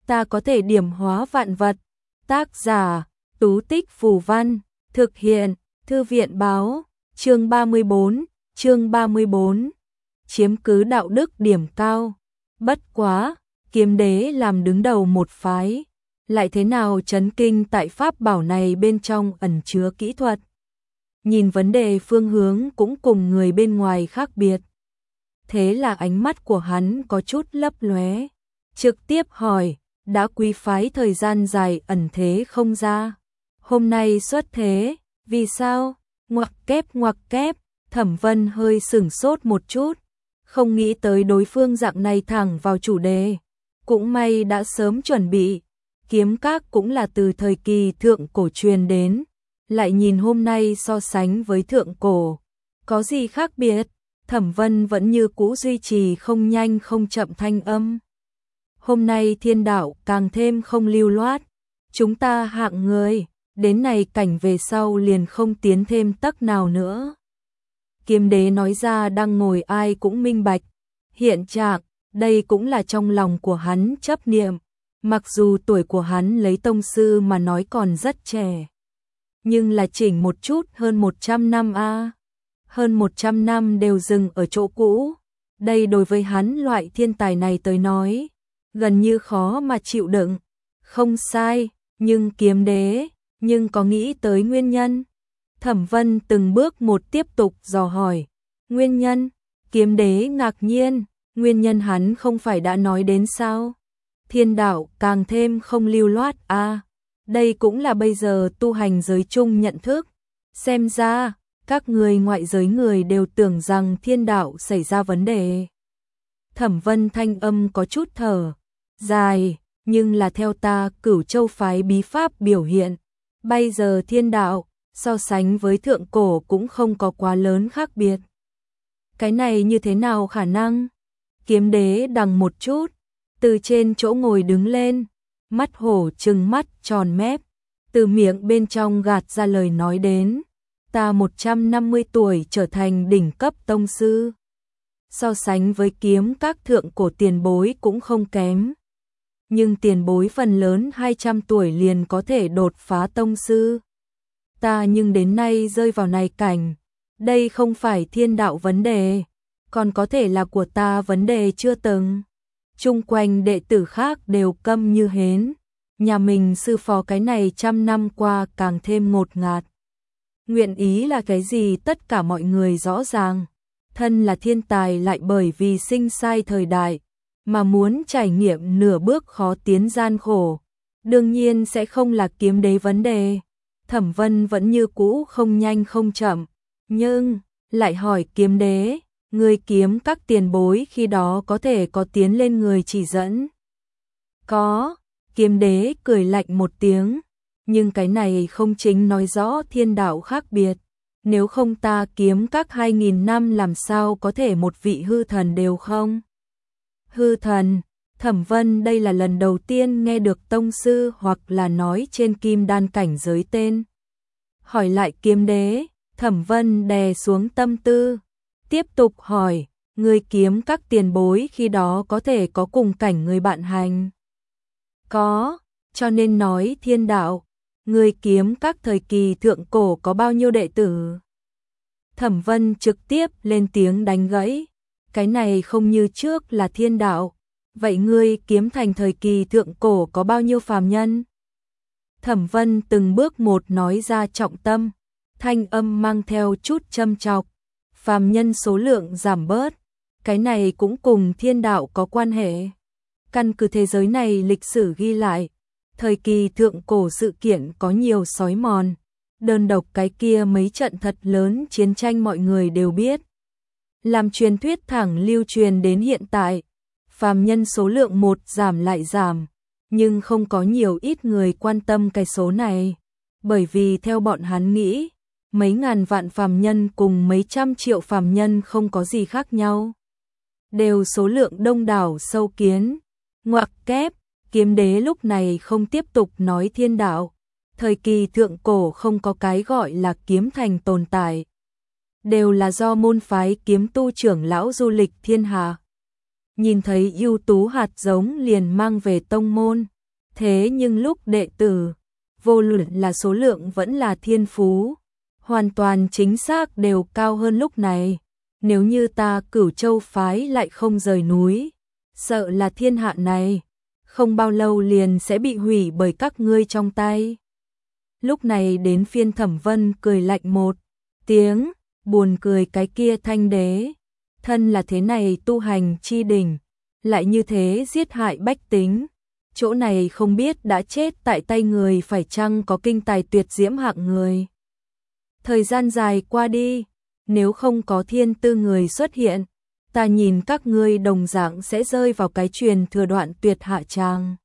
ta có thể điểm hóa vạn vật. Tác giả, Tú Tích Phù Văn, thực hiện, Thư viện Báo, chương 34, chiếm cứ đạo đức điểm cao. Bất quá, Kiếm Đế làm đứng đầu một phái, lại thế nào chấn kinh tại pháp bảo này bên trong ẩn chứa kỹ thuật. Nhìn vấn đề phương hướng cũng cùng người bên ngoài khác biệt. Thế là ánh mắt của hắn có chút lấp lóe, trực tiếp hỏi, đã quý phái thời gian dài ẩn thế không ra, hôm nay xuất thế, vì sao? Ngoặc kép, Thẩm Vân hơi sửng sốt một chút, không nghĩ tới đối phương dạng này thẳng vào chủ đề, cũng may đã sớm chuẩn bị, kiếm các cũng là từ thời kỳ thượng cổ truyền đến, lại nhìn hôm nay so sánh với thượng cổ, có gì khác biệt? Thẩm Vân vẫn như cũ duy trì không nhanh không chậm thanh âm. Hôm nay thiên đạo càng thêm không lưu loát, chúng ta hạng người, đến này cảnh về sau liền không tiến thêm tấc nào nữa. Kiếm Đế nói ra đang ngồi ai cũng minh bạch, hiện trạng, đây cũng là trong lòng của hắn chấp niệm, mặc dù tuổi của hắn lấy tông sư mà nói còn rất trẻ. Nhưng là chỉnh một chút hơn 100 năm a, hơn 100 năm đều dừng ở chỗ cũ, đây đối với hắn loại thiên tài này tới nói, gần như khó mà chịu đựng. Không sai, nhưng Kiếm Đế, nhưng có nghĩ tới nguyên nhân? Thẩm Vân từng bước một tiếp tục dò hỏi. Nguyên nhân? Kiếm Đế ngạc nhiên, nguyên nhân hắn không phải đã nói đến sao? Thiên đạo càng thêm không lưu loát a. Đây cũng là bây giờ tu hành giới chung nhận thức. Xem ra, các người ngoại giới người đều tưởng rằng thiên đạo xảy ra vấn đề. Thẩm Vân thanh âm có chút thở dài, nhưng là theo ta Cửu Châu phái bí pháp biểu hiện, bây giờ thiên đạo so sánh với thượng cổ cũng không có quá lớn khác biệt. Cái này như thế nào khả năng? Kiếm Đế đằng một chút, từ trên chỗ ngồi đứng lên, mắt hổ trừng mắt tròn mép, từ miệng bên trong gạt ra lời nói đến, ta 150 tuổi trở thành đỉnh cấp tông sư. So sánh với kiếm các thượng cổ tiền bối cũng không kém. Nhưng tiền bối phần lớn 200 tuổi liền có thể đột phá tông sư. Ta nhưng đến nay rơi vào này cảnh, đây không phải thiên đạo vấn đề, còn có thể là của ta vấn đề chưa từng. Chung quanh đệ tử khác đều câm như hến, nhà mình sư phó cái này trăm năm qua càng thêm ngột ngạt. Nguyện ý là cái gì tất cả mọi người rõ ràng, thân là thiên tài lại bởi vì sinh sai thời đại, mà muốn trải nghiệm nửa bước khó tiến gian khổ, đương nhiên sẽ không là Kiếm Đế vấn đề. Thẩm Vân vẫn như cũ không nhanh không chậm, nhưng lại hỏi Kiếm Đế, người kiếm các tiền bối khi đó có thể có tiến lên người chỉ dẫn? Có, Kiếm Đế cười lạnh một tiếng, nhưng cái này không chính nói rõ thiên đạo khác biệt, nếu không ta kiếm các 2000 năm làm sao có thể một vị hư thần đều không? Hư thần? Thẩm Vân đây là lần đầu tiên nghe được tông sư hoặc là nói trên kim đan cảnh giới tên. Hỏi lại Kiếm Đế, Thẩm Vân đè xuống tâm tư, tiếp tục hỏi, người kiếm các tiền bối khi đó có thể có cùng cảnh người bạn hành? Có, cho nên nói thiên đạo, người kiếm các thời kỳ thượng cổ có bao nhiêu đệ tử? Thẩm Vân trực tiếp lên tiếng đánh gãy, cái này không như trước là thiên đạo, vậy ngươi kiếm thành thời kỳ thượng cổ có bao nhiêu phàm nhân? Thẩm Vân từng bước một nói ra trọng tâm, thanh âm mang theo chút châm chọc, phàm nhân số lượng giảm bớt, cái này cũng cùng thiên đạo có quan hệ. Căn cứ thế giới này lịch sử ghi lại, thời kỳ thượng cổ sự kiện có nhiều xói mòn, đơn độc cái kia mấy trận thật lớn chiến tranh mọi người đều biết. Làm truyền thuyết thẳng lưu truyền đến hiện tại, phàm nhân số lượng một giảm lại giảm, nhưng không có nhiều ít người quan tâm cái số này, bởi vì theo bọn hắn nghĩ, mấy ngàn vạn phàm nhân cùng mấy trăm triệu phàm nhân không có gì khác nhau. Đều số lượng đông đảo sâu kiến. Ngoặc kép, Kiếm Đế lúc này không tiếp tục nói thiên đạo, thời kỳ thượng cổ không có cái gọi là kiếm thành tồn tại. Đều là do môn phái kiếm tu trưởng lão du lịch thiên hạ. Nhìn thấy ưu tú hạt giống liền mang về tông môn, Thế nhưng lúc đệ tử, vô luận là số lượng vẫn là thiên phú, hoàn toàn chính xác đều cao hơn lúc này. Nếu như ta Cửu Châu phái lại không rời núi, sợ là thiên hạ này không bao lâu liền sẽ bị hủy bởi các ngươi trong tay. Lúc này đến phiên Thẩm Vân cười lạnh một tiếng, buồn cười cái kia Thanh đế, thân là thế này tu hành chi đỉnh, lại như thế giết hại bách tính. Chỗ này không biết đã chết tại tay người phải chăng có kinh tài tuyệt diễm hạng người. Thời gian dài qua đi, nếu không có thiên tư người xuất hiện, ta nhìn các ngươi đồng dạng sẽ rơi vào cái truyền thừa đoạn tuyệt hạ tràng.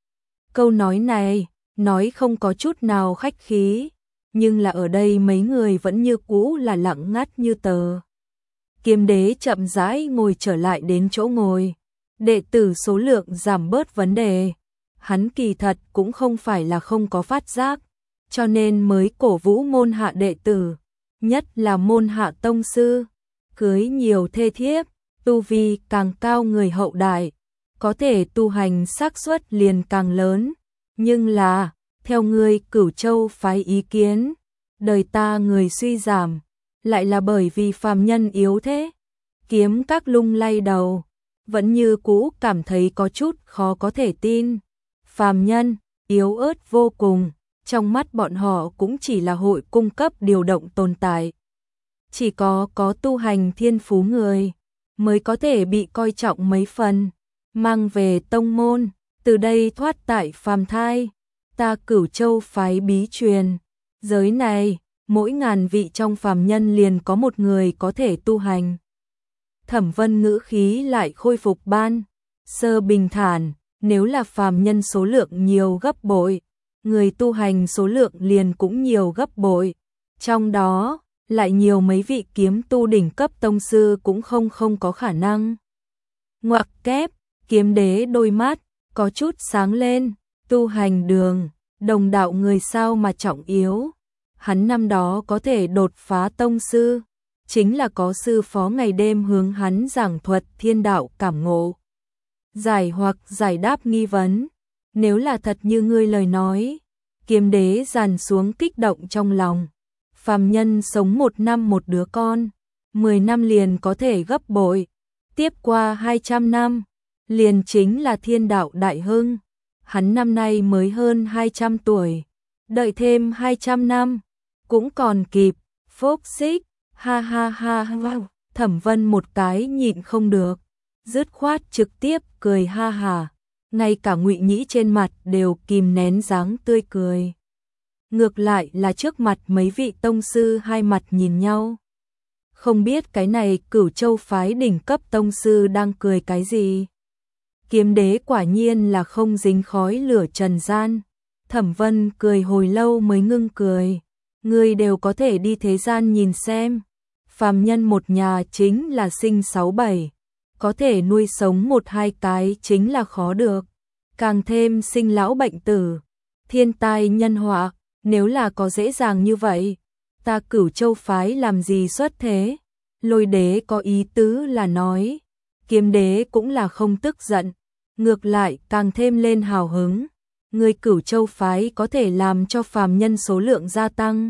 Câu nói này, nói không có chút nào khách khí, nhưng là ở đây mấy người vẫn như cũ là lặng ngắt như tờ. Kiếm đế chậm rãi ngồi trở lại đến chỗ ngồi, đệ tử số lượng giảm bớt vấn đề. Hắn kỳ thật cũng không phải là không có phát giác, cho nên mới cổ vũ môn hạ đệ tử, nhất là môn hạ tông sư, cưới nhiều thê thiếp, tu vi càng cao người hậu đại, có thể tu hành xác suất liền càng lớn. Nhưng là, theo người Cửu Châu phái ý kiến, đời ta người suy giảm, lại là bởi vì phàm nhân yếu thế. Kiếm Các lung lay đầu, vẫn như cũ cảm thấy có chút khó có thể tin. Phàm nhân, yếu ớt vô cùng, trong mắt bọn họ cũng chỉ là hội cung cấp điều động tồn tại. Chỉ có tu hành thiên phú người, mới có thể bị coi trọng mấy phần, mang về tông môn, từ đây thoát tại phàm thai. Ta Cửu Châu phái bí truyền, giới này, mỗi ngàn vị trong phàm nhân liền có một người có thể tu hành. Thẩm Vân ngữ khí lại khôi phục ban sơ bình thản. Nếu là phàm nhân số lượng nhiều gấp bội, người tu hành số lượng liền cũng nhiều gấp bội. Trong đó, lại nhiều mấy vị kiếm tu đỉnh cấp tông sư cũng không có khả năng. Ngoặc kép, kiếm đế đôi mắt, có chút sáng lên, tu hành đường, đồng đạo người sao mà trọng yếu. Hắn năm đó có thể đột phá tông sư, chính là có sư phó ngày đêm hướng hắn giảng thuật thiên đạo cảm ngộ. Giải hoặc giải đáp nghi vấn, nếu là thật như ngươi lời nói, kiếm đế dàn xuống kích động trong lòng. Phàm nhân sống 1 năm một đứa con, 10 năm liền có thể gấp bội, tiếp qua 200 năm, liền chính là thiên đạo đại hưng. Hắn năm nay mới hơn 200 tuổi, đợi thêm 200 năm, cũng còn kịp. Phốc xích, ha ha ha ha. Thẩm Vân một cái nhịn không được, dứt khoát trực tiếp cười ha hà, ngay cả Ngụy Nhĩ trên mặt đều kìm nén dáng tươi cười. Ngược lại là trước mặt mấy vị tông sư hai mặt nhìn nhau. Không biết cái này Cửu Châu phái đỉnh cấp tông sư đang cười cái gì. Kiếm đế quả nhiên là không dính khói lửa trần gian. Thẩm Vân cười hồi lâu mới ngưng cười. Người đều có thể đi thế gian nhìn xem. Phàm nhân một nhà chính là sinh 6-7. Có thể nuôi sống 1-2 cái chính là khó được. Càng thêm sinh lão bệnh tử, thiên tai nhân họa, nếu là có dễ dàng như vậy, ta Cửu Châu phái làm gì xuất thế. Lôi đế có ý tứ là nói, kiếm đế cũng là không tức giận, ngược lại càng thêm lên hào hứng. Người Cửu Châu phái có thể làm cho phàm nhân số lượng gia tăng.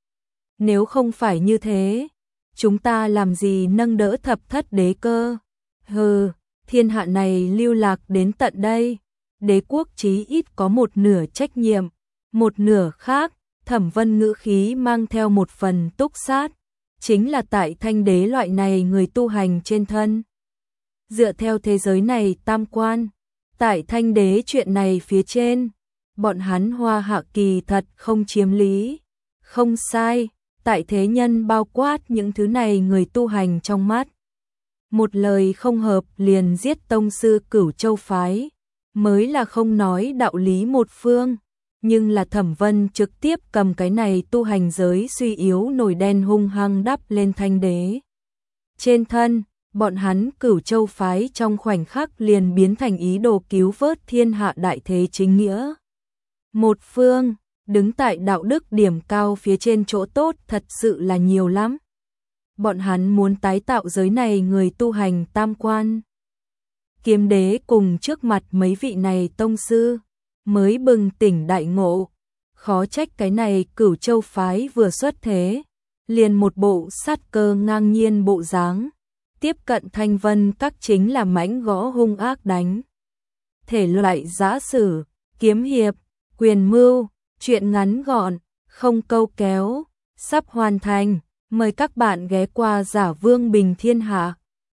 Nếu không phải như thế, chúng ta làm gì nâng đỡ thập thất đế cơ. Hừ, thiên hạ này lưu lạc đến tận đây, đế quốc chí ít có một nửa trách nhiệm, một nửa khác. Thẩm Vân ngữ khí mang theo một phần túc sát, chính là tại Thanh đế loại này người tu hành trên thân. Dựa theo thế giới này tam quan, tại Thanh đế chuyện này phía trên, bọn hắn Hoa Hạ kỳ thật không chiếm lý. Không sai, tại thế nhân bao quát những thứ này người tu hành trong mắt. Một lời không hợp liền giết tông sư Cửu Châu phái, mới là không nói đạo lý một phương. Nhưng là Thẩm Vân trực tiếp cầm cái này tu hành giới suy yếu nổi đen hung hăng đắp lên Thanh đế. Trên thân, bọn hắn Cửu Châu phái trong khoảnh khắc liền biến thành ý đồ cứu vớt thiên hạ đại thế chính nghĩa. Một phương, đứng tại đạo đức điểm cao phía trên chỗ tốt thật sự là nhiều lắm. Bọn hắn muốn tái tạo giới này người tu hành tam quan. Kiếm đế cùng trước mặt mấy vị này tông sư, mới bừng tỉnh đại ngộ. Khó trách cái này Cửu Châu phái vừa xuất thế, liền một bộ sát cơ ngang nhiên bộ dáng. Tiếp cận Thanh Vân Các chính là mãnh gõ hung ác đánh. Thể loại giã sử, kiếm hiệp, quyền mưu, truyện ngắn gọn, không câu kéo, sắp hoàn thành. Mời các bạn ghé qua Giả Vương Bình Thiên Hạ.